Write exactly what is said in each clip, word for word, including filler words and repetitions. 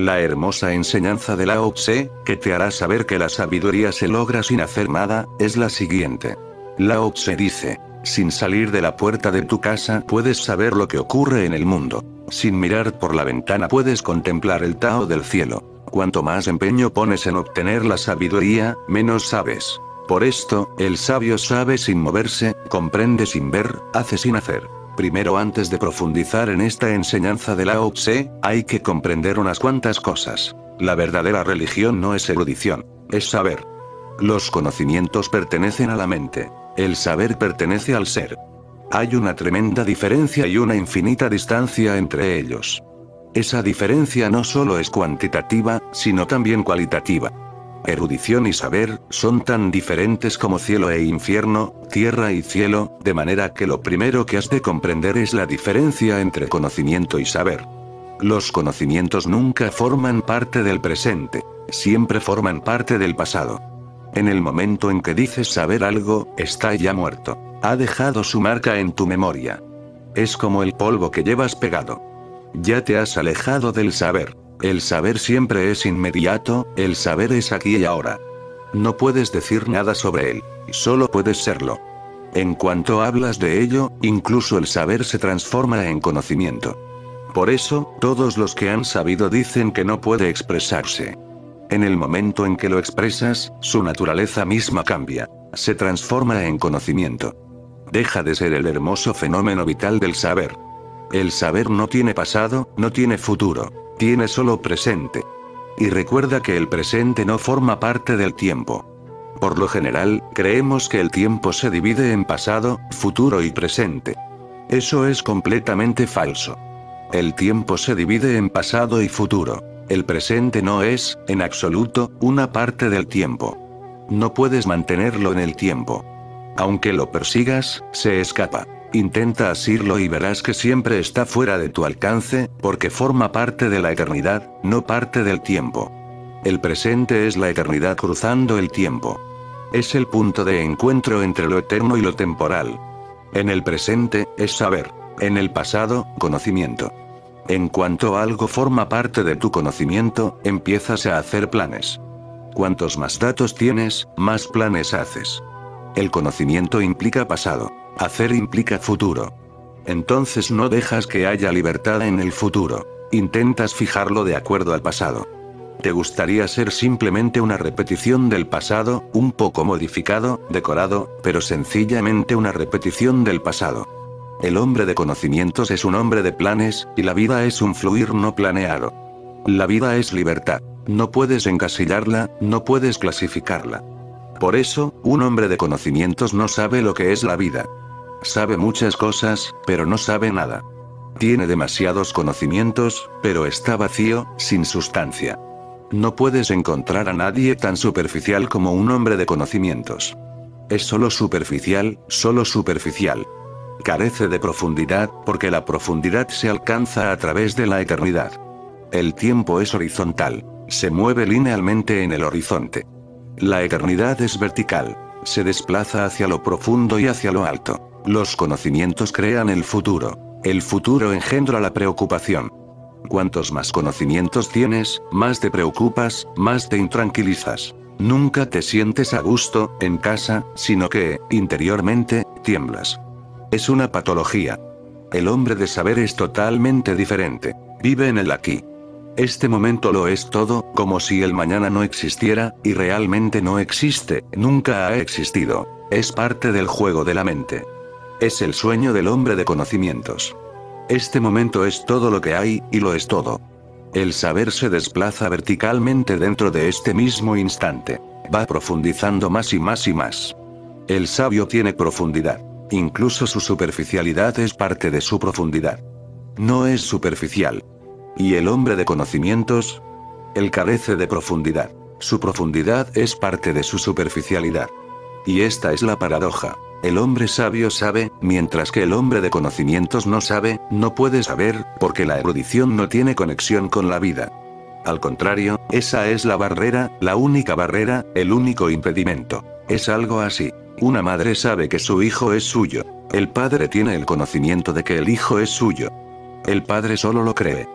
La hermosa enseñanza de Lao Tse, que te hará saber que la sabiduría se logra sin hacer nada, es la siguiente. Lao Tse dice: sin salir de la puerta de tu casa puedes saber lo que ocurre en el mundo. Sin mirar por la ventana puedes contemplar el Tao del cielo. Cuanto más empeño pones en obtener la sabiduría, menos sabes. Por esto, el sabio sabe sin moverse, comprende sin ver, hace sin hacer. Primero, antes de profundizar en esta enseñanza de Lao Tse, hay que comprender unas cuantas cosas. La verdadera religión no es erudición, es saber. Los conocimientos pertenecen a la mente. El saber pertenece al ser. Hay una tremenda diferencia y una infinita distancia entre ellos. Esa diferencia no solo es cuantitativa, sino también cualitativa. Erudición y saber son tan diferentes como cielo e infierno, tierra y cielo, de manera que lo primero que has de comprender es la diferencia entre conocimiento y saber. Los conocimientos nunca forman parte del presente, siempre forman parte del pasado. En el momento en que dices saber algo, está ya muerto. Ha dejado su marca en tu memoria. Es como el polvo que llevas pegado. Ya te has alejado del saber. El saber siempre es inmediato, el saber es aquí y ahora. No puedes decir nada sobre él, solo puedes serlo. En cuanto hablas de ello, incluso el saber se transforma en conocimiento. Por eso, todos los que han sabido dicen que no puede expresarse. En el momento en que lo expresas, su naturaleza misma cambia, se transforma en conocimiento. Deja de ser el hermoso fenómeno vital del saber. El saber no tiene pasado, no tiene futuro. Tiene solo presente. Y recuerda que el presente no forma parte del tiempo. Por lo general, creemos que el tiempo se divide en pasado, futuro y presente. Eso es completamente falso. El tiempo se divide en pasado y futuro. El presente no es, en absoluto, una parte del tiempo. No puedes mantenerlo en el tiempo. Aunque lo persigas, se escapa. Intenta asirlo y verás que siempre está fuera de tu alcance, porque forma parte de la eternidad, no parte del tiempo. El presente es la eternidad cruzando el tiempo. Es el punto de encuentro entre lo eterno y lo temporal. En el presente, es saber. En el pasado, conocimiento. En cuanto algo forma parte de tu conocimiento, empiezas a hacer planes. Cuantos más datos tienes, más planes haces. El conocimiento implica pasado. Hacer implica futuro. Entonces no dejas que haya libertad en el futuro. Intentas fijarlo de acuerdo al pasado. ¿Te gustaría ser simplemente una repetición del pasado, un poco modificado, decorado, pero sencillamente una repetición del pasado? El hombre de conocimientos es un hombre de planes, y la vida es un fluir no planeado. La vida es libertad. No puedes encasillarla, no puedes clasificarla. Por eso, un hombre de conocimientos no sabe lo que es la vida. Sabe muchas cosas, pero no sabe nada. Tiene demasiados conocimientos, pero está vacío, sin sustancia. No puedes encontrar a nadie tan superficial como un hombre de conocimientos. Es solo superficial, solo superficial. Carece de profundidad, porque la profundidad se alcanza a través de la eternidad. El tiempo es horizontal, se mueve linealmente en el horizonte. La eternidad es vertical, se desplaza hacia lo profundo y hacia lo alto. Los conocimientos crean el futuro. El futuro engendra la preocupación. Cuantos más conocimientos tienes, más te preocupas, más te intranquilizas. Nunca te sientes a gusto, en casa, sino que, interiormente, tiemblas. Es una patología. El hombre de saber es totalmente diferente. Vive en el aquí. Este momento lo es todo, como si el mañana no existiera, y realmente no existe, nunca ha existido. Es parte del juego de la mente. Es el sueño del hombre de conocimientos. Este momento es todo lo que hay, y lo es todo. El saber se desplaza verticalmente dentro de este mismo instante. Va profundizando más y más y más. El sabio tiene profundidad. Incluso su superficialidad es parte de su profundidad. No es superficial. ¿Y el hombre de conocimientos? Él carece de profundidad. Su profundidad es parte de su superficialidad. Y esta es la paradoja. El hombre sabio sabe, mientras que el hombre de conocimientos no sabe, no puede saber, porque la erudición no tiene conexión con la vida. Al contrario, esa es la barrera, la única barrera, el único impedimento. Es algo así. Una madre sabe que su hijo es suyo. El padre tiene el conocimiento de que el hijo es suyo. El padre solo lo cree.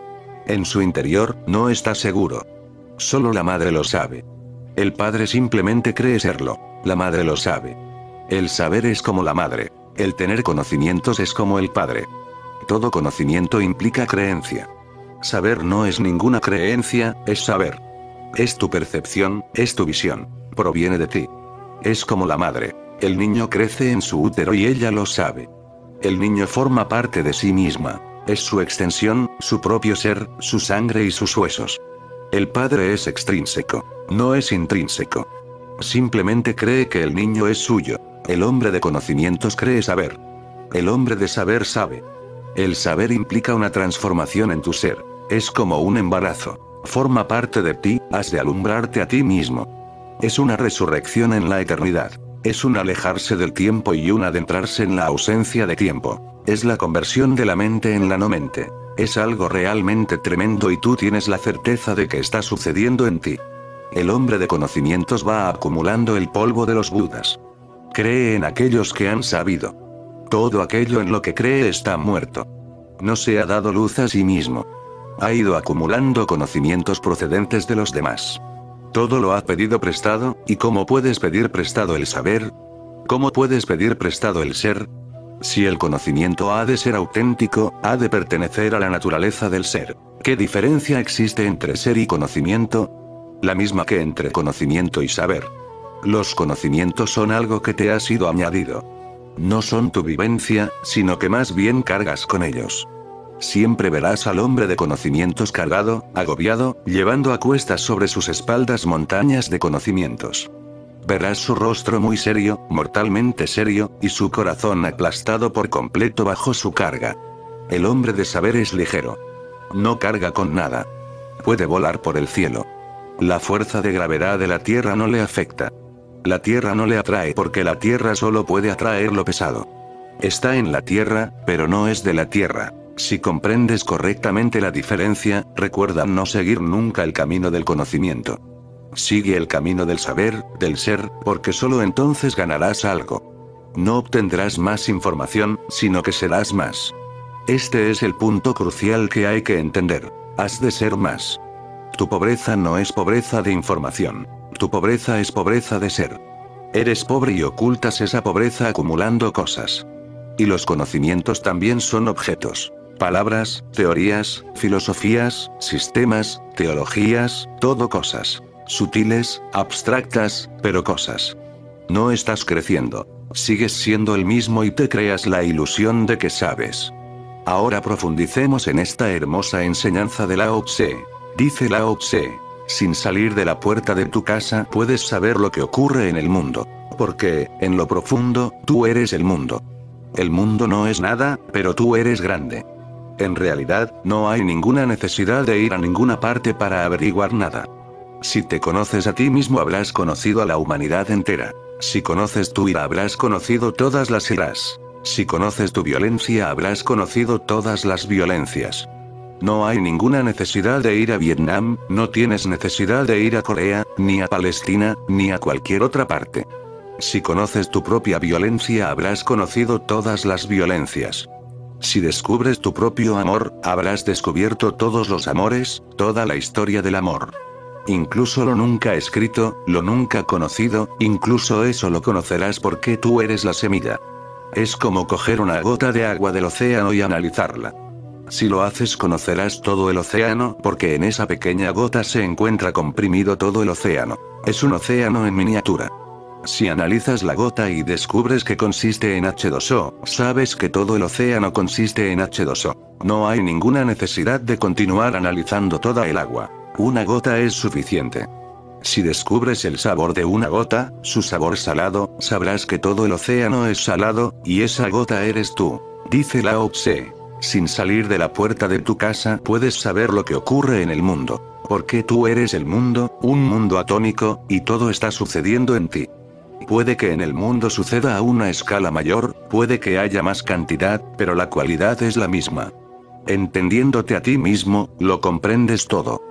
En su interior, no está seguro. Solo la madre lo sabe. El padre simplemente cree serlo. La madre lo sabe. El saber es como la madre. El tener conocimientos es como el padre. Todo conocimiento implica creencia. Saber no es ninguna creencia, es saber. Es tu percepción, es tu visión. Proviene de ti. Es como la madre. El niño crece en su útero y ella lo sabe. El niño forma parte de sí misma. Es su extensión, su propio ser, su sangre y sus huesos. El padre es extrínseco, no es intrínseco. Simplemente cree que el niño es suyo. El hombre de conocimientos cree saber. El hombre de saber sabe. El saber implica una transformación en tu ser. Es como un embarazo. Forma parte de ti, has de alumbrarte a ti mismo. Es una resurrección en la eternidad. Es un alejarse del tiempo y un adentrarse en la ausencia de tiempo. Es la conversión de la mente en la no mente. Es algo realmente tremendo y tú tienes la certeza de que está sucediendo en ti. El hombre de conocimientos va acumulando el polvo de los Budas. Cree en aquellos que han sabido. Todo aquello en lo que cree está muerto. No se ha dado luz a sí mismo. Ha ido acumulando conocimientos procedentes de los demás. Todo lo ha pedido prestado, ¿y cómo puedes pedir prestado el saber? ¿Cómo puedes pedir prestado el ser? Si el conocimiento ha de ser auténtico, ha de pertenecer a la naturaleza del ser. ¿Qué diferencia existe entre ser y conocimiento? La misma que entre conocimiento y saber. Los conocimientos son algo que te ha sido añadido. No son tu vivencia, sino que más bien cargas con ellos. Siempre verás al hombre de conocimientos cargado, agobiado, llevando a cuestas sobre sus espaldas montañas de conocimientos. Verás su rostro muy serio, mortalmente serio, y su corazón aplastado por completo bajo su carga. El hombre de saber es ligero. No carga con nada. Puede volar por el cielo. La fuerza de gravedad de la tierra no le afecta. La tierra no le atrae porque la tierra solo puede atraer lo pesado. Está en la tierra, pero no es de la tierra. Si comprendes correctamente la diferencia, recuerda no seguir nunca el camino del conocimiento. Sigue el camino del saber, del ser, porque solo entonces ganarás algo. No obtendrás más información, sino que serás más. Este es el punto crucial que hay que entender. Has de ser más. Tu pobreza no es pobreza de información. Tu pobreza es pobreza de ser. Eres pobre y ocultas esa pobreza acumulando cosas. Y los conocimientos también son objetos. Palabras, teorías, filosofías, sistemas, teologías, todo cosas. Sutiles, abstractas, pero cosas. No estás creciendo. Sigues siendo el mismo y te creas la ilusión de que sabes. Ahora profundicemos en esta hermosa enseñanza de Lao Tse. Dice Lao Tse. Sin salir de la puerta de tu casa puedes saber lo que ocurre en el mundo. Porque, en lo profundo, tú eres el mundo. El mundo no es nada, pero tú eres grande. En realidad, no hay ninguna necesidad de ir a ninguna parte para averiguar nada. Si te conoces a ti mismo habrás conocido a la humanidad entera. Si conoces tu ira habrás conocido todas las iras. Si conoces tu violencia habrás conocido todas las violencias. No hay ninguna necesidad de ir a Vietnam, no tienes necesidad de ir a Corea, ni a Palestina, ni a cualquier otra parte. Si conoces tu propia violencia habrás conocido todas las violencias. Si descubres tu propio amor, habrás descubierto todos los amores, toda la historia del amor. Incluso lo nunca escrito, lo nunca conocido, incluso eso lo conocerás porque tú eres la semilla. Es como coger una gota de agua del océano y analizarla. Si lo haces conocerás todo el océano porque en esa pequeña gota se encuentra comprimido todo el océano. Es un océano en miniatura. Si analizas la gota y descubres que consiste en hache dos o, sabes que todo el océano consiste en hache dos o. No hay ninguna necesidad de continuar analizando toda el agua. Una gota es suficiente. Si descubres el sabor de una gota, su sabor salado, sabrás que todo el océano es salado, y esa gota eres tú. Dice Lao Tse. Sin salir de la puerta de tu casa puedes saber lo que ocurre en el mundo. Porque tú eres el mundo, un mundo atómico, y todo está sucediendo en ti. Puede que en el mundo suceda a una escala mayor, puede que haya más cantidad, pero la cualidad es la misma. Entendiéndote a ti mismo, lo comprendes todo.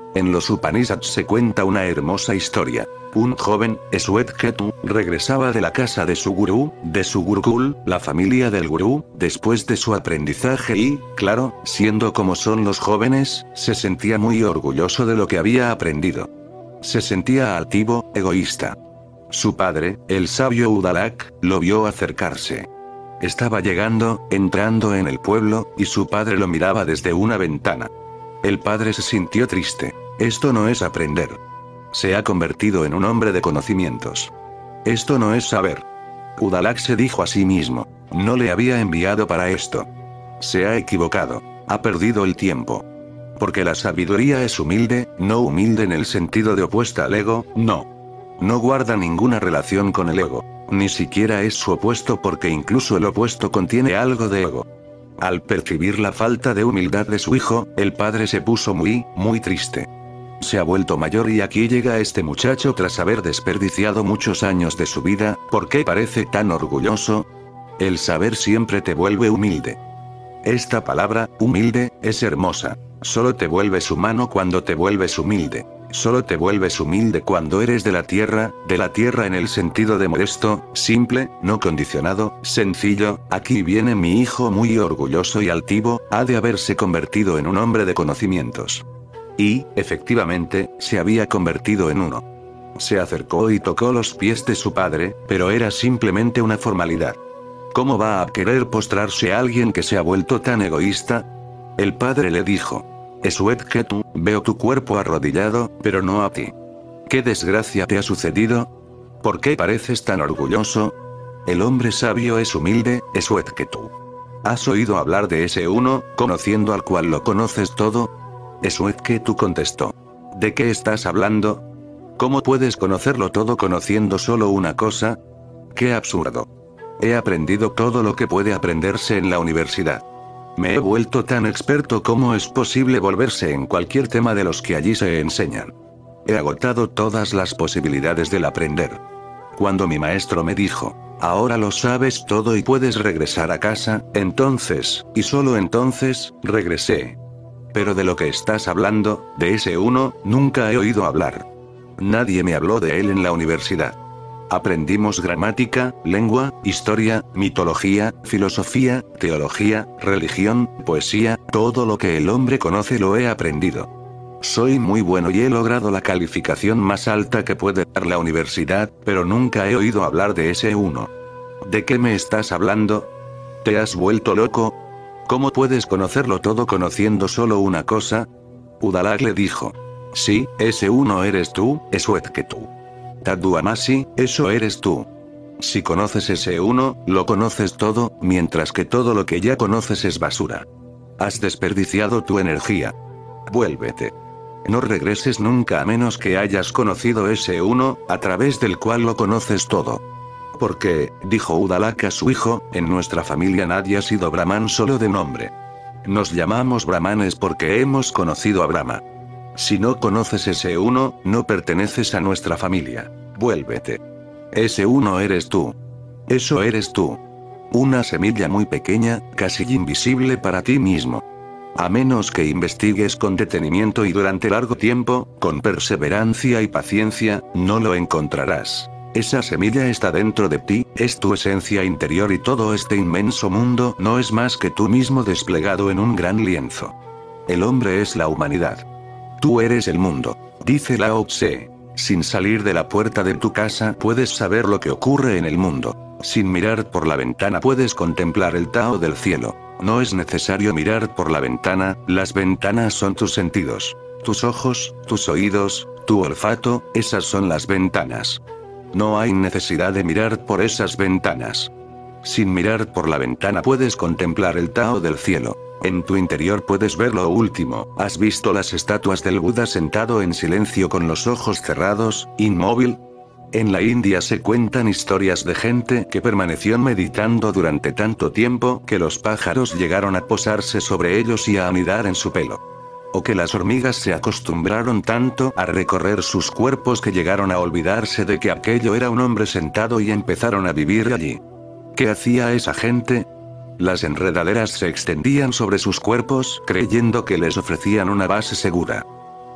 En los Upanishads se cuenta una hermosa historia. Un joven, Shwetketu, regresaba de la casa de su gurú, de su gurukul, la familia del gurú, después de su aprendizaje y, claro, siendo como son los jóvenes, se sentía muy orgulloso de lo que había aprendido. Se sentía altivo, egoísta. Su padre, el sabio Udalak, lo vio acercarse. Estaba llegando, entrando en el pueblo, y su padre lo miraba desde una ventana. El padre se sintió triste. Esto no es aprender. Se ha convertido en un hombre de conocimientos. Esto no es saber. Udalak se dijo a sí mismo. No le había enviado para esto. Se ha equivocado. Ha perdido el tiempo. Porque la sabiduría es humilde, no humilde en el sentido de opuesta al ego, no. No guarda ninguna relación con el ego. Ni siquiera es su opuesto porque incluso el opuesto contiene algo de ego. Al percibir la falta de humildad de su hijo, el padre se puso muy, muy triste. Se ha vuelto mayor y aquí llega este muchacho tras haber desperdiciado muchos años de su vida. ¿Por qué parece tan orgulloso? El saber siempre te vuelve humilde. Esta palabra, humilde, es hermosa. Solo te vuelves humano cuando te vuelves humilde. Solo te vuelves humilde cuando eres de la tierra, de la tierra en el sentido de modesto, simple, no condicionado, sencillo. Aquí viene mi hijo muy orgulloso y altivo, ha de haberse convertido en un hombre de conocimientos. Y, efectivamente, se había convertido en uno. Se acercó y tocó los pies de su padre, pero era simplemente una formalidad. ¿Cómo va a querer postrarse a alguien que se ha vuelto tan egoísta? El padre le dijo: Shwetketu, veo tu cuerpo arrodillado, pero no a ti. ¿Qué desgracia te ha sucedido? ¿Por qué pareces tan orgulloso? El hombre sabio es humilde, Shwetketu. ¿Has oído hablar de ese uno, conociendo al cual lo conoces todo? Shwetketu contestó. ¿De qué estás hablando? ¿Cómo puedes conocerlo todo conociendo solo una cosa? ¡Qué absurdo! He aprendido todo lo que puede aprenderse en la universidad. Me he vuelto tan experto como es posible volverse en cualquier tema de los que allí se enseñan. He agotado todas las posibilidades del aprender. Cuando mi maestro me dijo, ahora lo sabes todo y puedes regresar a casa, entonces, y solo entonces, regresé. Pero de lo que estás hablando, de ese uno, nunca he oído hablar. Nadie me habló de él en la universidad. Aprendimos gramática, lengua, historia, mitología, filosofía, teología, religión, poesía, todo lo que el hombre conoce lo he aprendido. Soy muy bueno y he logrado la calificación más alta que puede dar la universidad, pero nunca he oído hablar de ese uno. ¿De qué me estás hablando? ¿Te has vuelto loco? ¿Cómo puedes conocerlo todo conociendo solo una cosa? Udalak le dijo. Sí, ese uno eres tú, Shwetketu. Tadduamasi, eso eres tú. Si conoces ese uno, lo conoces todo, mientras que todo lo que ya conoces es basura. Has desperdiciado tu energía. Vuélvete. No regreses nunca a menos que hayas conocido ese uno, a través del cual lo conoces todo. Porque, dijo Udalak a su hijo, en nuestra familia nadie ha sido brahman solo de nombre. Nos llamamos brahmanes porque hemos conocido a Brahma. Si no conoces ese uno, no perteneces a nuestra familia. Vuélvete. Ese uno eres tú. Eso eres tú. Una semilla muy pequeña, casi invisible para ti mismo. A menos que investigues con detenimiento y durante largo tiempo, con perseverancia y paciencia, no lo encontrarás. Esa semilla está dentro de ti, es tu esencia interior y todo este inmenso mundo no es más que tú mismo desplegado en un gran lienzo. El hombre es la humanidad. Tú eres el mundo, dice Lao Tse. Sin salir de la puerta de tu casa puedes saber lo que ocurre en el mundo. Sin mirar por la ventana puedes contemplar el Tao del cielo. No es necesario mirar por la ventana, las ventanas son tus sentidos. Tus ojos, tus oídos, tu olfato, esas son las ventanas. No hay necesidad de mirar por esas ventanas. Sin mirar por la ventana puedes contemplar el Tao del cielo. En tu interior puedes ver lo último. ¿Has visto las estatuas del Buda sentado en silencio con los ojos cerrados, inmóvil? En la India se cuentan historias de gente que permaneció meditando durante tanto tiempo que los pájaros llegaron a posarse sobre ellos y a anidar en su pelo. O que las hormigas se acostumbraron tanto a recorrer sus cuerpos que llegaron a olvidarse de que aquello era un hombre sentado y empezaron a vivir allí. ¿Qué hacía esa gente? Las enredaderas se extendían sobre sus cuerpos creyendo que les ofrecían una base segura.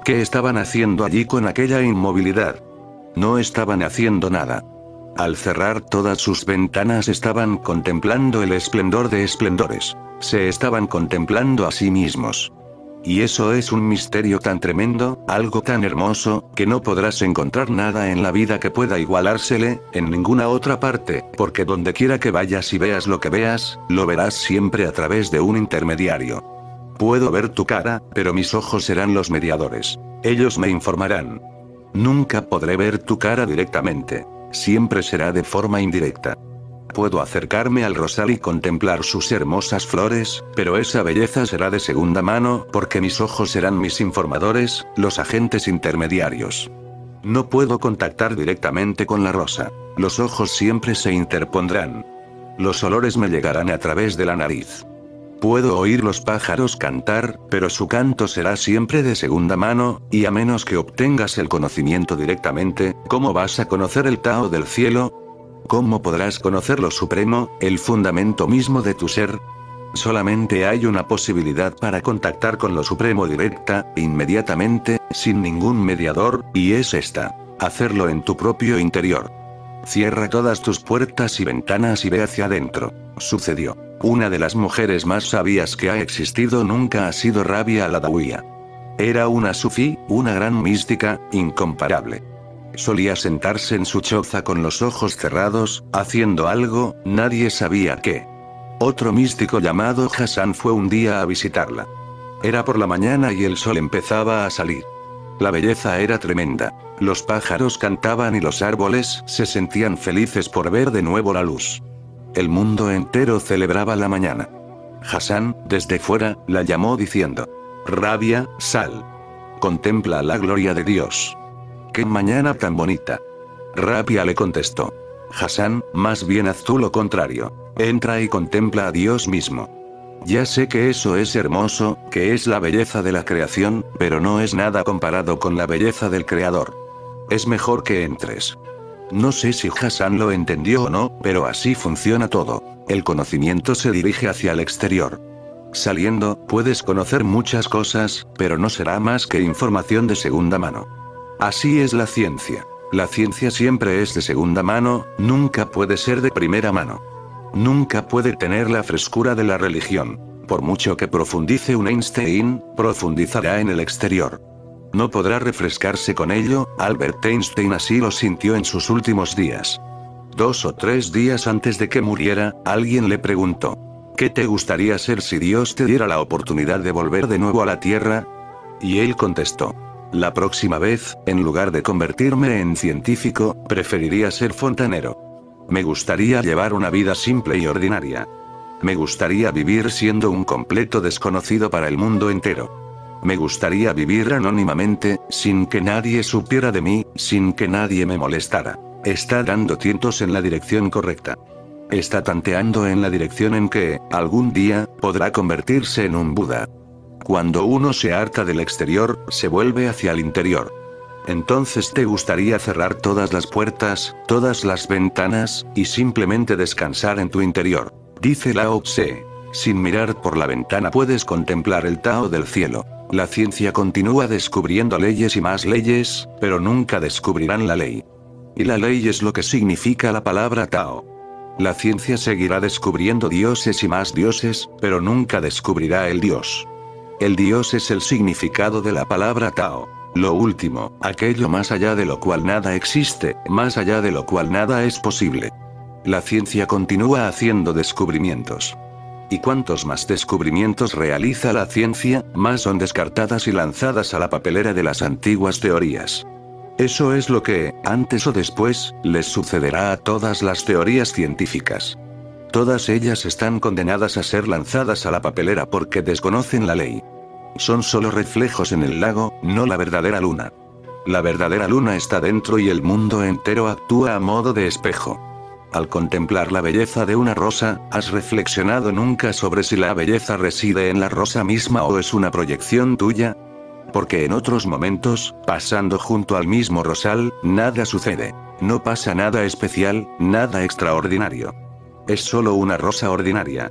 ¿Qué estaban haciendo allí con aquella inmovilidad? No estaban haciendo nada. Al cerrar todas sus ventanas estaban contemplando el esplendor de esplendores. Se estaban contemplando a sí mismos. Y eso es un misterio tan tremendo, algo tan hermoso, que no podrás encontrar nada en la vida que pueda igualársele, en ninguna otra parte, porque donde quiera que vayas y veas lo que veas, lo verás siempre a través de un intermediario. Puedo ver tu cara, pero mis ojos serán los mediadores. Ellos me informarán. Nunca podré ver tu cara directamente. Siempre será de forma indirecta. Puedo acercarme al rosal y contemplar sus hermosas flores, pero esa belleza será de segunda mano, porque mis ojos serán mis informadores, los agentes intermediarios. No puedo contactar directamente con la rosa. Los ojos siempre se interpondrán. Los olores me llegarán a través de la nariz. Puedo oír los pájaros cantar, pero su canto será siempre de segunda mano, y a menos que obtengas el conocimiento directamente, ¿cómo vas a conocer el Tao del cielo? ¿Cómo podrás conocer lo supremo, el fundamento mismo de tu ser? Solamente hay una posibilidad para contactar con lo supremo directa, inmediatamente, sin ningún mediador, y es esta: hacerlo en tu propio interior. Cierra todas tus puertas y ventanas y ve hacia adentro. Sucedió. Una de las mujeres más sabias que ha existido nunca ha sido Rabia al-Adawiyya. Era una sufí, una gran mística, incomparable. Solía sentarse en su choza con los ojos cerrados, haciendo algo, nadie sabía qué. Otro místico llamado Hassan fue un día a visitarla. Era por la mañana y el sol empezaba a salir. La belleza era tremenda. Los pájaros cantaban y los árboles se sentían felices por ver de nuevo la luz. El mundo entero celebraba la mañana. Hassan, desde fuera, la llamó diciendo: Rabia, sal. Contempla la gloria de Dios. ¡Qué mañana tan bonita! Rabia le contestó: Hassan, más bien haz tú lo contrario. Entra y contempla a Dios mismo. Ya sé que eso es hermoso, que es la belleza de la creación, pero no es nada comparado con la belleza del Creador. Es mejor que entres. No sé si Hassan lo entendió o no, pero así funciona todo. El conocimiento se dirige hacia el exterior. Saliendo, puedes conocer muchas cosas, pero no será más que información de segunda mano. Así es la ciencia. La ciencia siempre es de segunda mano, nunca puede ser de primera mano. Nunca puede tener la frescura de la religión. Por mucho que profundice un Einstein, profundizará en el exterior. No podrá refrescarse con ello. Albert Einstein así lo sintió en sus últimos días. Dos o tres días antes de que muriera, alguien le preguntó: ¿qué te gustaría ser si Dios te diera la oportunidad de volver de nuevo a la Tierra? Y él contestó: la próxima vez, en lugar de convertirme en científico, preferiría ser fontanero. Me gustaría llevar una vida simple y ordinaria. Me gustaría vivir siendo un completo desconocido para el mundo entero. Me gustaría vivir anónimamente, sin que nadie supiera de mí, sin que nadie me molestara. Está dando tientos en la dirección correcta. Está tanteando en la dirección en que, algún día, podrá convertirse en un Buda. Cuando uno se harta del exterior, se vuelve hacia el interior. Entonces te gustaría cerrar todas las puertas, todas las ventanas, y simplemente descansar en tu interior. Dice Lao Tse: sin mirar por la ventana puedes contemplar el Tao del cielo. La ciencia continúa descubriendo leyes y más leyes, pero nunca descubrirán la ley. Y la ley es lo que significa la palabra Tao. La ciencia seguirá descubriendo dioses y más dioses, pero nunca descubrirá el Dios. El Dios es el significado de la palabra Tao. Lo último, aquello más allá de lo cual nada existe, más allá de lo cual nada es posible. La ciencia continúa haciendo descubrimientos. Y cuantos más descubrimientos realiza la ciencia, más son descartadas y lanzadas a la papelera de las antiguas teorías. Eso es lo que, antes o después, les sucederá a todas las teorías científicas. Todas ellas están condenadas a ser lanzadas a la papelera porque desconocen la ley. Son solo reflejos en el lago, no la verdadera luna. La verdadera luna está dentro y el mundo entero actúa a modo de espejo. Al contemplar la belleza de una rosa, ¿has reflexionado nunca sobre si la belleza reside en la rosa misma o es una proyección tuya? Porque en otros momentos, pasando junto al mismo rosal, nada sucede. No pasa nada especial, nada extraordinario. Es solo una rosa ordinaria.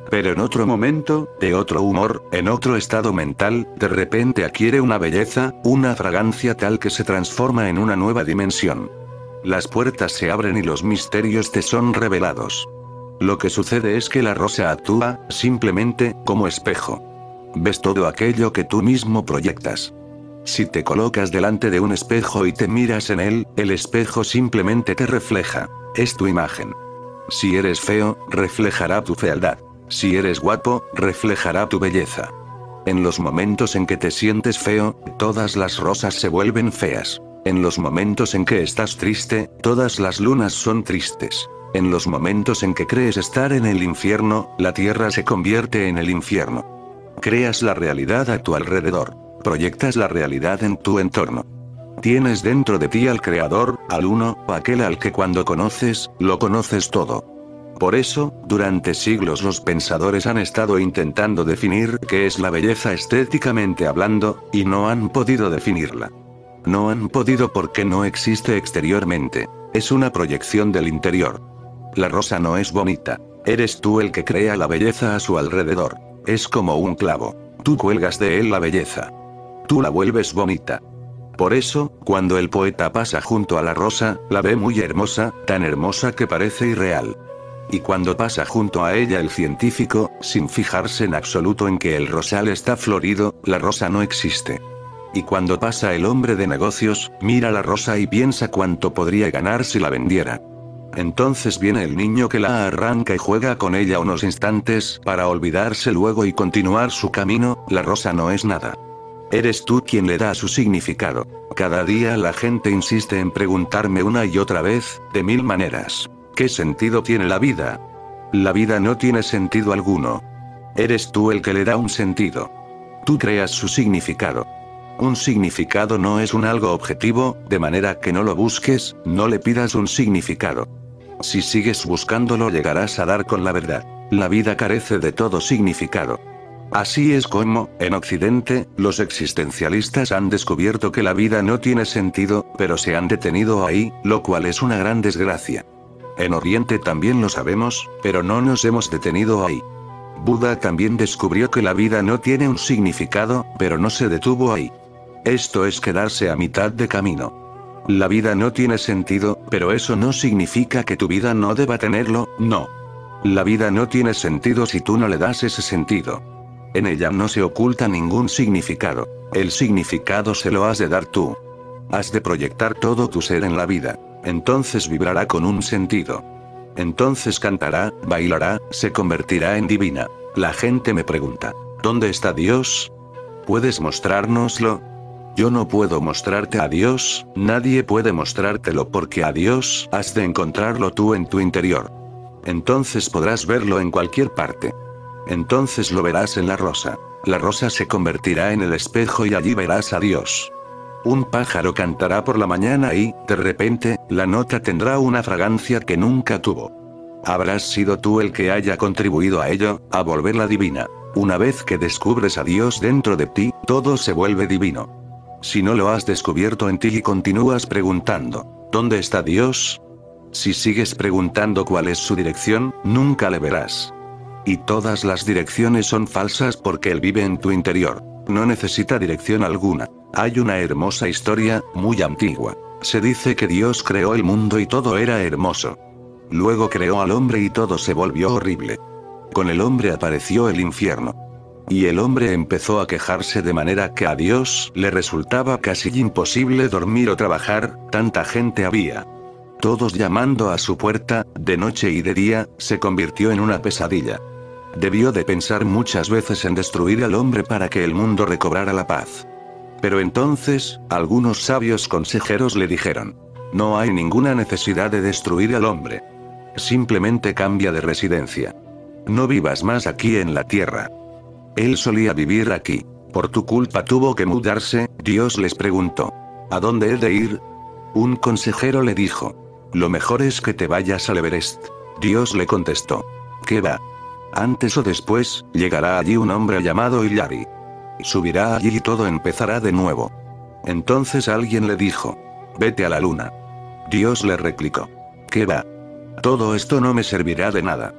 Pero en otro momento, de otro humor, en otro estado mental, de repente adquiere una belleza, una fragancia tal que se transforma en una nueva dimensión. Las puertas se abren y los misterios te son revelados. Lo que sucede es que la rosa actúa, simplemente, como espejo. Ves todo aquello que tú mismo proyectas. Si te colocas delante de un espejo y te miras en él, el espejo simplemente te refleja. Es tu imagen. Si eres feo, reflejará tu fealdad. Si eres guapo, reflejará tu belleza. En los momentos en que te sientes feo, todas las rosas se vuelven feas. En los momentos en que estás triste, todas las lunas son tristes. En los momentos en que crees estar en el infierno, la tierra se convierte en el infierno. Creas la realidad a tu alrededor. Proyectas la realidad en tu entorno. Tienes dentro de ti al Creador, al Uno, aquel al que cuando conoces, lo conoces todo. Por eso, durante siglos los pensadores han estado intentando definir qué es la belleza estéticamente hablando, y no han podido definirla. No han podido porque no existe exteriormente. Es una proyección del interior. La rosa no es bonita. Eres tú el que crea la belleza a su alrededor. Es como un clavo. Tú cuelgas de él la belleza. Tú la vuelves bonita. Por eso, cuando el poeta pasa junto a la rosa, la ve muy hermosa, tan hermosa que parece irreal. Y cuando pasa junto a ella el científico, sin fijarse en absoluto en que el rosal está florido, la rosa no existe. Y cuando pasa el hombre de negocios, mira la rosa y piensa cuánto podría ganar si la vendiera. Entonces viene el niño que la arranca y juega con ella unos instantes para olvidarse luego y continuar su camino. La rosa no es nada. Eres tú quien le da su significado. Cada día la gente insiste en preguntarme una y otra vez, de mil maneras. ¿Qué sentido tiene la vida? La vida no tiene sentido alguno. Eres tú el que le da un sentido. Tú creas su significado. Un significado no es un algo objetivo, de manera que no lo busques, no le pidas un significado. Si sigues buscándolo llegarás a dar con la verdad. La vida carece de todo significado. Así es como, en Occidente, los existencialistas han descubierto que la vida no tiene sentido, pero se han detenido ahí, lo cual es una gran desgracia. En Oriente también lo sabemos, pero no nos hemos detenido ahí. Buda también descubrió que la vida no tiene un significado, pero no se detuvo ahí. Esto es quedarse a mitad de camino. La vida no tiene sentido, pero eso no significa que tu vida no deba tenerlo, no. La vida no tiene sentido si tú no le das ese sentido. En ella no se oculta ningún significado. El significado se lo has de dar tú. Has de proyectar todo tu ser en la vida. Entonces vibrará con un sentido. Entonces cantará, bailará, se convertirá en divina. La gente me pregunta, ¿dónde está Dios? ¿Puedes mostrárnoslo? Yo no puedo mostrarte a Dios, nadie puede mostrártelo porque a Dios has de encontrarlo tú en tu interior. Entonces podrás verlo en cualquier parte. Entonces lo verás en la rosa. La rosa se convertirá en el espejo y allí verás a Dios. Un pájaro cantará por la mañana y, de repente, la nota tendrá una fragancia que nunca tuvo. Habrás sido tú el que haya contribuido a ello, a volverla divina. Una vez que descubres a Dios dentro de ti, todo se vuelve divino. Si no lo has descubierto en ti y continúas preguntando, ¿dónde está Dios? Si sigues preguntando cuál es su dirección, nunca le verás. Y todas las direcciones son falsas porque Él vive en tu interior. No necesita dirección alguna. Hay una hermosa historia, muy antigua. Se dice que Dios creó el mundo y todo era hermoso. Luego creó al hombre y todo se volvió horrible. Con el hombre apareció el infierno. Y el hombre empezó a quejarse de manera que a Dios le resultaba casi imposible dormir o trabajar, tanta gente había. Todos llamando a su puerta, de noche y de día, se convirtió en una pesadilla. Debió de pensar muchas veces en destruir al hombre para que el mundo recobrara la paz. Pero entonces, algunos sabios consejeros le dijeron, no hay ninguna necesidad de destruir al hombre. Simplemente cambia de residencia. No vivas más aquí en la tierra. Él solía vivir aquí. Por tu culpa tuvo que mudarse. Dios les preguntó, ¿a dónde he de ir? Un consejero le dijo, lo mejor es que te vayas al Everest. Dios le contestó, ¿qué va? Antes o después, llegará allí un hombre llamado Illari. Subirá allí y todo empezará de nuevo. Entonces alguien le dijo, vete a la luna. Dios le replicó, ¿qué va? Todo esto no me servirá de nada.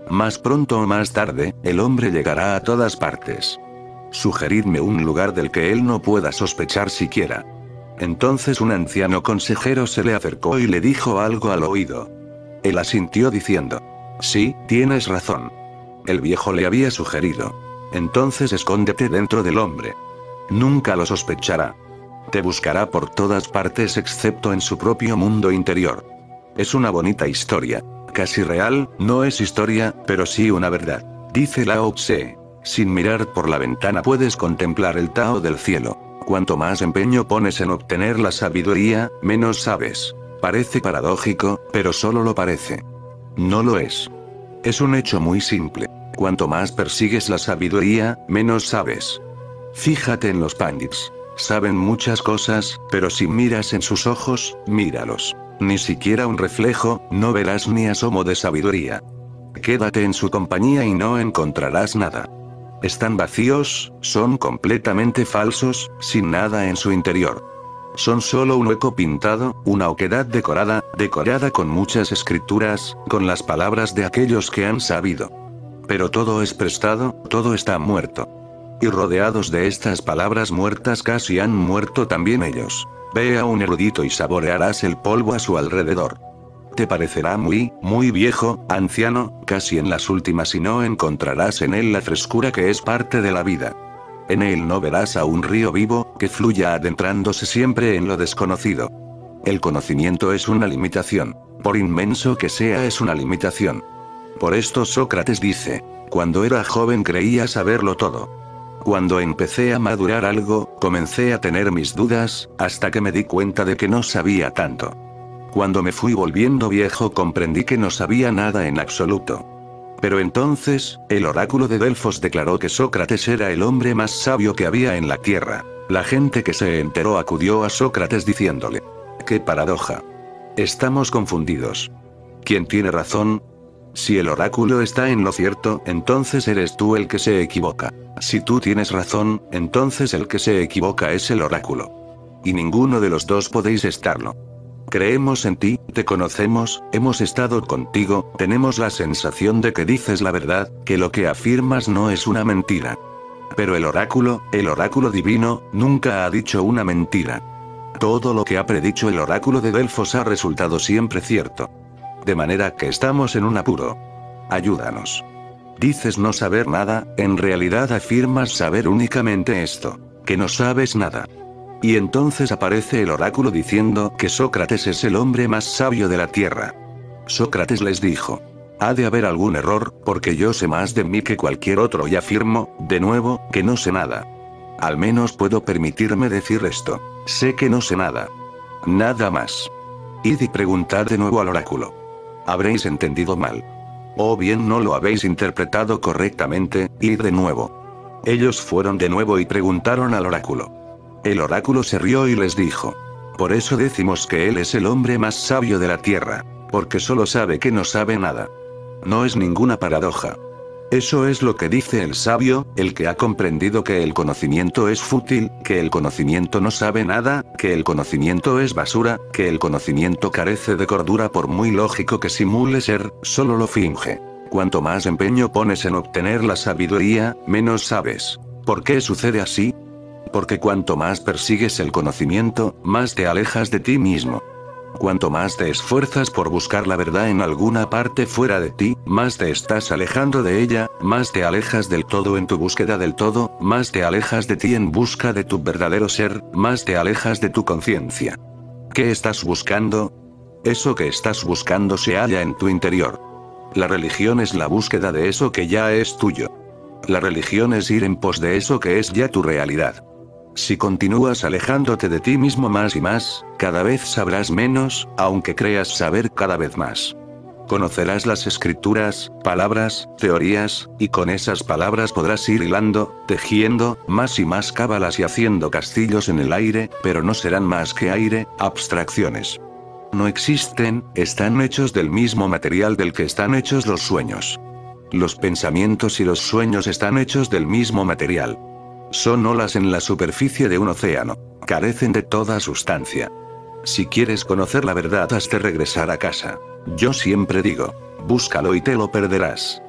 Más pronto o más tarde, el hombre llegará a todas partes. Sugeridme un lugar del que él no pueda sospechar siquiera. Entonces un anciano consejero se le acercó y le dijo algo al oído. Él asintió diciendo: sí, tienes razón. El viejo le había sugerido: entonces escóndete dentro del hombre. Nunca lo sospechará. Te buscará por todas partes excepto en su propio mundo interior. Es una bonita historia. Casi real, no es historia, pero sí una verdad. Dice Lao Tse: sin mirar por la ventana puedes contemplar el Tao del cielo. Cuanto más empeño pones en obtener la sabiduría, menos sabes. Parece paradójico, pero solo lo parece. No lo es. Es un hecho muy simple. Cuanto más persigues la sabiduría, menos sabes. Fíjate en los pandits. Saben muchas cosas, pero si miras en sus ojos, míralos. Ni siquiera un reflejo, no verás ni asomo de sabiduría. Quédate en su compañía y no encontrarás nada. Están vacíos, son completamente falsos, sin nada en su interior. Son solo un hueco pintado, una oquedad decorada, decorada con muchas escrituras, con las palabras de aquellos que han sabido. Pero todo es prestado, todo está muerto. Y rodeados de estas palabras muertas casi han muerto también ellos. Ve a un erudito y saborearás el polvo a su alrededor. Te parecerá muy, muy viejo, anciano, casi en las últimas y no encontrarás en él la frescura que es parte de la vida. En él no verás a un río vivo, que fluya adentrándose siempre en lo desconocido. El conocimiento es una limitación. Por inmenso que sea es una limitación. Por esto Sócrates dice: cuando era joven creía saberlo todo. Cuando empecé a madurar algo, comencé a tener mis dudas, hasta que me di cuenta de que no sabía tanto. Cuando me fui volviendo viejo comprendí que no sabía nada en absoluto. Pero entonces, el oráculo de Delfos declaró que Sócrates era el hombre más sabio que había en la tierra. La gente que se enteró acudió a Sócrates diciéndole: ¡qué paradoja! Estamos confundidos. ¿Quién tiene razón? Si el oráculo está en lo cierto, entonces eres tú el que se equivoca. Si tú tienes razón, entonces el que se equivoca es el oráculo. Y ninguno de los dos podéis estarlo. Creemos en ti, te conocemos, hemos estado contigo, tenemos la sensación de que dices la verdad, que lo que afirmas no es una mentira. Pero el oráculo, el oráculo divino, nunca ha dicho una mentira. Todo lo que ha predicho el oráculo de Delfos ha resultado siempre cierto. De manera que estamos en un apuro. Ayúdanos. Dices no saber nada, en realidad afirmas saber únicamente esto, que no sabes nada. Y entonces aparece el oráculo diciendo que Sócrates es el hombre más sabio de la tierra. Sócrates les dijo: ha de haber algún error, porque yo sé más de mí que cualquier otro y afirmo, de nuevo, que no sé nada. Al menos puedo permitirme decir esto: sé que no sé nada. Nada más. Id y preguntad de nuevo al oráculo. Habréis entendido mal. O bien no lo habéis interpretado correctamente, id de nuevo. Ellos fueron de nuevo y preguntaron al oráculo. El oráculo se rió y les dijo: por eso decimos que él es el hombre más sabio de la tierra, porque solo sabe que no sabe nada. No es ninguna paradoja. Eso es lo que dice el sabio, el que ha comprendido que el conocimiento es fútil, que el conocimiento no sabe nada, que el conocimiento es basura, que el conocimiento carece de cordura por muy lógico que simule ser, solo lo finge. Cuanto más empeño pones en obtener la sabiduría, menos sabes. ¿Por qué sucede así? Porque cuanto más persigues el conocimiento, más te alejas de ti mismo. Cuanto más te esfuerzas por buscar la verdad en alguna parte fuera de ti, más te estás alejando de ella, más te alejas del todo en tu búsqueda del todo, más te alejas de ti en busca de tu verdadero ser, más te alejas de tu conciencia. ¿Qué estás buscando? Eso que estás buscando se halla en tu interior. La religión es la búsqueda de eso que ya es tuyo. La religión es ir en pos de eso que es ya tu realidad. Si continúas alejándote de ti mismo más y más, cada vez sabrás menos, aunque creas saber cada vez más. Conocerás las escrituras, palabras, teorías, y con esas palabras podrás ir hilando, tejiendo, más y más cábalas y haciendo castillos en el aire, pero no serán más que aire, abstracciones. No existen, están hechos del mismo material del que están hechos los sueños. Los pensamientos y los sueños están hechos del mismo material. Son olas en la superficie de un océano. Carecen de toda sustancia. Si quieres conocer la verdad has de regresar a casa. Yo siempre digo, búscalo y te lo perderás.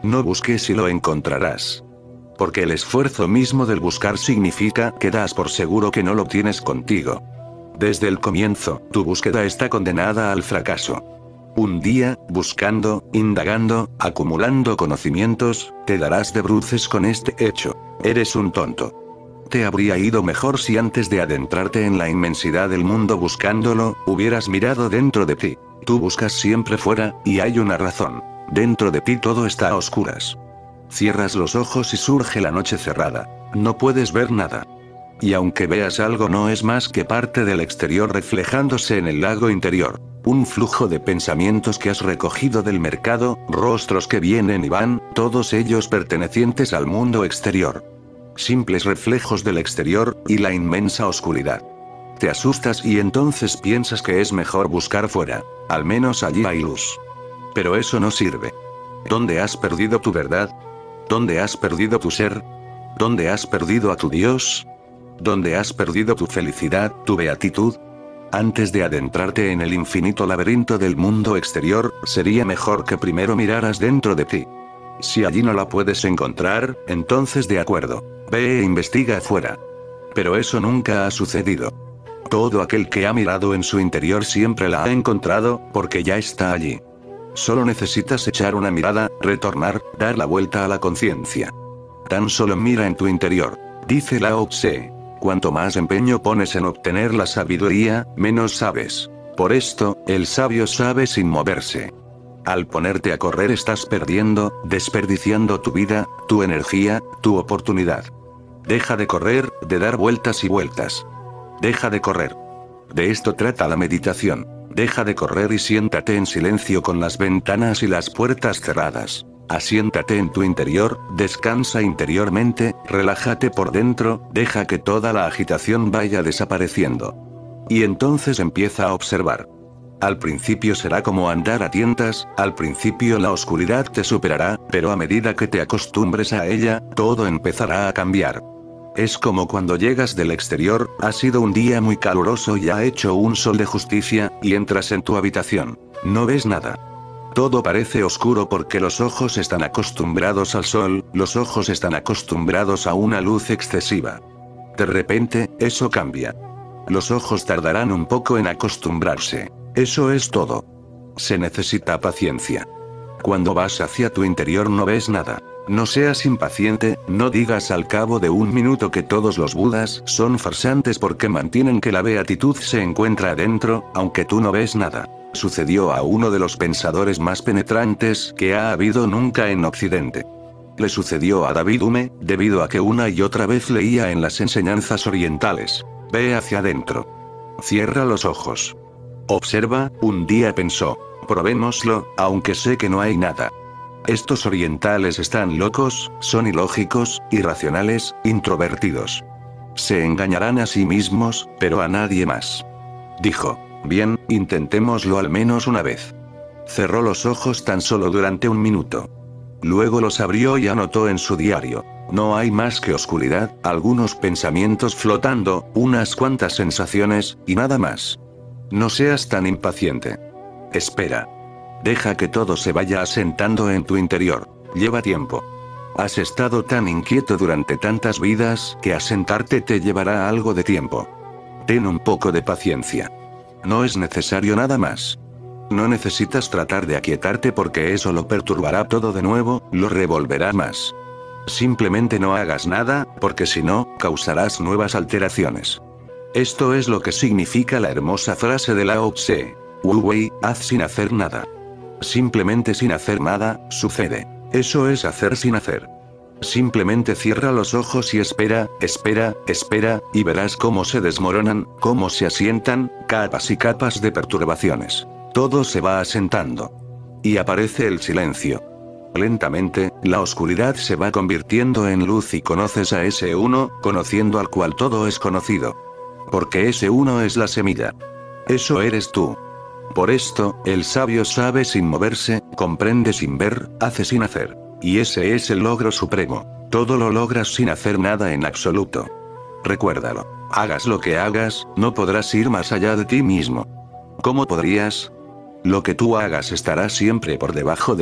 No busques y lo encontrarás. Porque el esfuerzo mismo del buscar significa que das por seguro que no lo tienes contigo. Desde el comienzo, tu búsqueda está condenada al fracaso. Un día, buscando, indagando, acumulando conocimientos, te darás de bruces con este hecho. Eres un tonto. Te habría ido mejor si antes de adentrarte en la inmensidad del mundo buscándolo, hubieras mirado dentro de ti. Tú buscas siempre fuera, y hay una razón. Dentro de ti todo está a oscuras. Cierras los ojos y surge la noche cerrada. No puedes ver nada. Y aunque veas algo, no es más que parte del exterior reflejándose en el lago interior. Un flujo de pensamientos que has recogido del mercado, rostros que vienen y van, todos ellos pertenecientes al mundo exterior. Simples reflejos del exterior, y la inmensa oscuridad. Te asustas y entonces piensas que es mejor buscar fuera. Al menos allí hay luz. Pero eso no sirve. ¿Dónde has perdido tu verdad? ¿Dónde has perdido tu ser? ¿Dónde has perdido a tu Dios? ¿Dónde has perdido tu felicidad, tu beatitud? Antes de adentrarte en el infinito laberinto del mundo exterior, sería mejor que primero miraras dentro de ti. Si allí no la puedes encontrar, entonces de acuerdo, ve e investiga afuera. Pero eso nunca ha sucedido. Todo aquel que ha mirado en su interior siempre la ha encontrado, porque ya está allí. Solo necesitas echar una mirada, retornar, dar la vuelta a la conciencia. Tan solo mira en tu interior. Dice Lao Tse. Cuanto más empeño pones en obtener la sabiduría, menos sabes. Por esto, el sabio sabe sin moverse. Al ponerte a correr estás perdiendo, desperdiciando tu vida, tu energía, tu oportunidad. Deja de correr, de dar vueltas y vueltas. Deja de correr. De esto trata la meditación. Deja de correr y siéntate en silencio con las ventanas y las puertas cerradas. Asiéntate en tu interior, descansa interiormente, relájate por dentro, deja que toda la agitación vaya desapareciendo. Y entonces empieza a observar. Al principio será como andar a tientas, al principio la oscuridad te superará, pero a medida que te acostumbres a ella, todo empezará a cambiar. Es como cuando llegas del exterior, ha sido un día muy caluroso y ha hecho un sol de justicia, y entras en tu habitación. No ves nada. Todo parece oscuro porque los ojos están acostumbrados al sol, los ojos están acostumbrados a una luz excesiva. De repente, eso cambia. Los ojos tardarán un poco en acostumbrarse. Eso es todo. Se necesita paciencia. Cuando vas hacia tu interior no ves nada. No seas impaciente, no digas al cabo de un minuto que todos los budas son farsantes porque mantienen que la beatitud se encuentra adentro, aunque tú no ves nada. Sucedió a uno de los pensadores más penetrantes que ha habido nunca en Occidente. Le sucedió a David Hume, debido a que una y otra vez leía en las enseñanzas orientales. Ve hacia adentro. Cierra los ojos. Observa, un día pensó. Probémoslo, aunque sé que no hay nada. Estos orientales están locos, son ilógicos, irracionales, introvertidos. Se engañarán a sí mismos, pero a nadie más. Dijo. Bien, intentémoslo al menos una vez. Cerró los ojos tan solo durante un minuto. Luego los abrió y anotó en su diario. No hay más que oscuridad, algunos pensamientos flotando, unas cuantas sensaciones, y nada más. No seas tan impaciente. Espera. Deja que todo se vaya asentando en tu interior. Lleva tiempo. Has estado tan inquieto durante tantas vidas que asentarte te llevará algo de tiempo. Ten un poco de paciencia. No es necesario nada más. No necesitas tratar de aquietarte porque eso lo perturbará todo de nuevo, lo revolverá más. Simplemente no hagas nada, porque si no, causarás nuevas alteraciones. Esto es lo que significa la hermosa frase de Lao Tse. Wu Wei, haz sin hacer nada. Simplemente sin hacer nada, sucede. Eso es hacer sin hacer. Simplemente cierra los ojos y espera, espera, espera, y verás cómo se desmoronan, cómo se asientan, capas y capas de perturbaciones. Todo se va asentando. Y aparece el silencio. Lentamente, la oscuridad se va convirtiendo en luz y conoces a ese uno, conociendo al cual todo es conocido. Porque ese uno es la semilla. Eso eres tú. Por esto, el sabio sabe sin moverse, comprende sin ver, hace sin hacer. Y ese es el logro supremo. Todo lo logras sin hacer nada en absoluto. Recuérdalo. Hagas lo que hagas, no podrás ir más allá de ti mismo. ¿Cómo podrías? Lo que tú hagas estará siempre por debajo de ti.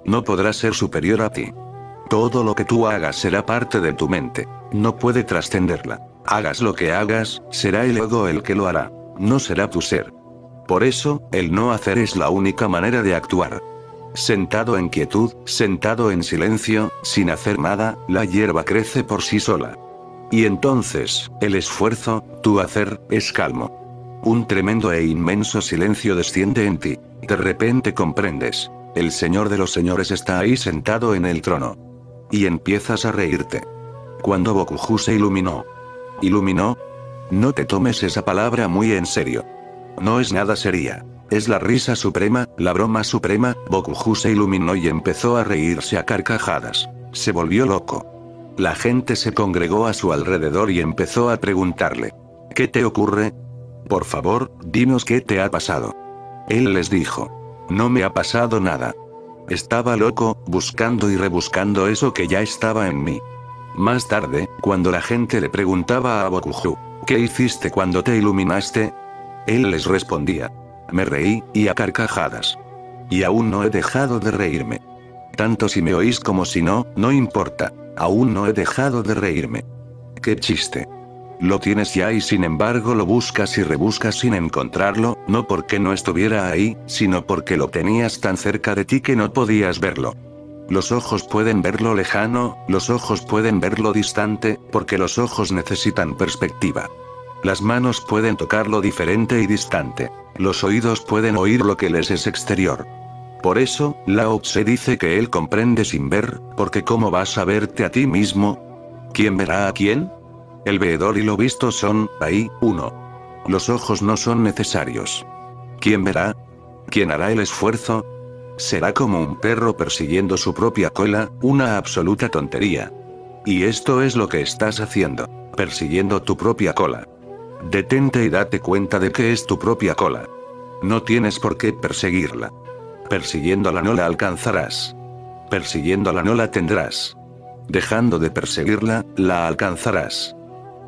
no podrá ser superior a ti. Todo lo que tú hagas será parte de tu mente. No puede trascenderla. Hagas lo que hagas, será el ego el que lo hará. No será tu ser. Por eso, el no hacer es la única manera de actuar. Sentado en quietud, sentado en silencio, sin hacer nada, la hierba crece por sí sola. Y entonces, el esfuerzo, tu hacer, es calmo. Un tremendo e inmenso silencio desciende en ti. De repente comprendes. El Señor de los Señores está ahí sentado en el trono. Y empiezas a reírte. Cuando Bokuju se iluminó. ¿Iluminó? No te tomes esa palabra muy en serio. No es nada seria. Es la risa suprema, la broma suprema. Bokuju se iluminó y empezó a reírse a carcajadas. Se volvió loco. La gente se congregó a su alrededor y empezó a preguntarle. ¿Qué te ocurre? Por favor, dinos qué te ha pasado. Él les dijo. No me ha pasado nada. Estaba loco, buscando y rebuscando eso que ya estaba en mí. Más tarde, cuando la gente le preguntaba a Bokuju, ¿qué hiciste cuando te iluminaste? Él les respondía. Me reí, y a carcajadas. Y aún no he dejado de reírme. Tanto si me oís como si no, no importa. Aún no he dejado de reírme. ¡Qué chiste! Lo tienes ya y sin embargo lo buscas y rebuscas sin encontrarlo, no porque no estuviera ahí, sino porque lo tenías tan cerca de ti que no podías verlo. Los ojos pueden verlo lejano, los ojos pueden verlo distante, porque los ojos necesitan perspectiva. Las manos pueden tocarlo diferente y distante. Los oídos pueden oír lo que les es exterior. Por eso, Lao Tse dice que él comprende sin ver, porque ¿cómo vas a verte a ti mismo? ¿Quién verá a quién? El veedor y lo visto son, ahí, uno. Los ojos no son necesarios. ¿Quién verá? ¿Quién hará el esfuerzo? Será como un perro persiguiendo su propia cola, una absoluta tontería. Y esto es lo que estás haciendo, persiguiendo tu propia cola. Detente y date cuenta de que es tu propia cola. No tienes por qué perseguirla. Persiguiéndola no la alcanzarás. Persiguiéndola no la tendrás. Dejando de perseguirla, la alcanzarás.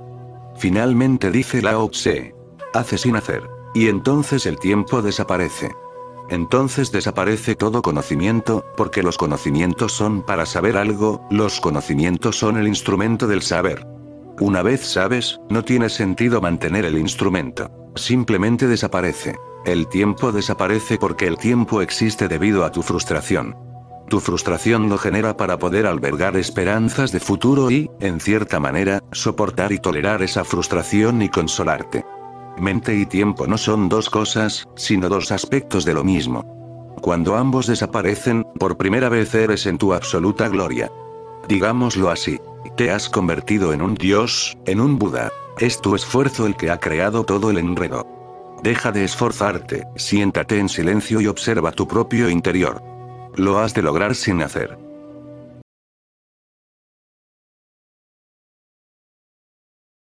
Finalmente dice Lao Tse. Hace sin hacer. Y entonces el tiempo desaparece. Entonces desaparece todo conocimiento, porque los conocimientos son para saber algo, los conocimientos son el instrumento del saber. Una vez sabes, no tiene sentido mantener el instrumento. Simplemente desaparece. El tiempo desaparece porque el tiempo existe debido a tu frustración. Tu frustración lo genera para poder albergar esperanzas de futuro y, en cierta manera, soportar y tolerar esa frustración y consolarte. Mente y tiempo no son dos cosas, sino dos aspectos de lo mismo. Cuando ambos desaparecen, por primera vez eres en tu absoluta gloria. Digámoslo así. Te has convertido en un dios, en un Buda. Es tu esfuerzo el que ha creado todo el enredo. Deja de esforzarte, siéntate en silencio y observa tu propio interior. Lo has de lograr sin hacer.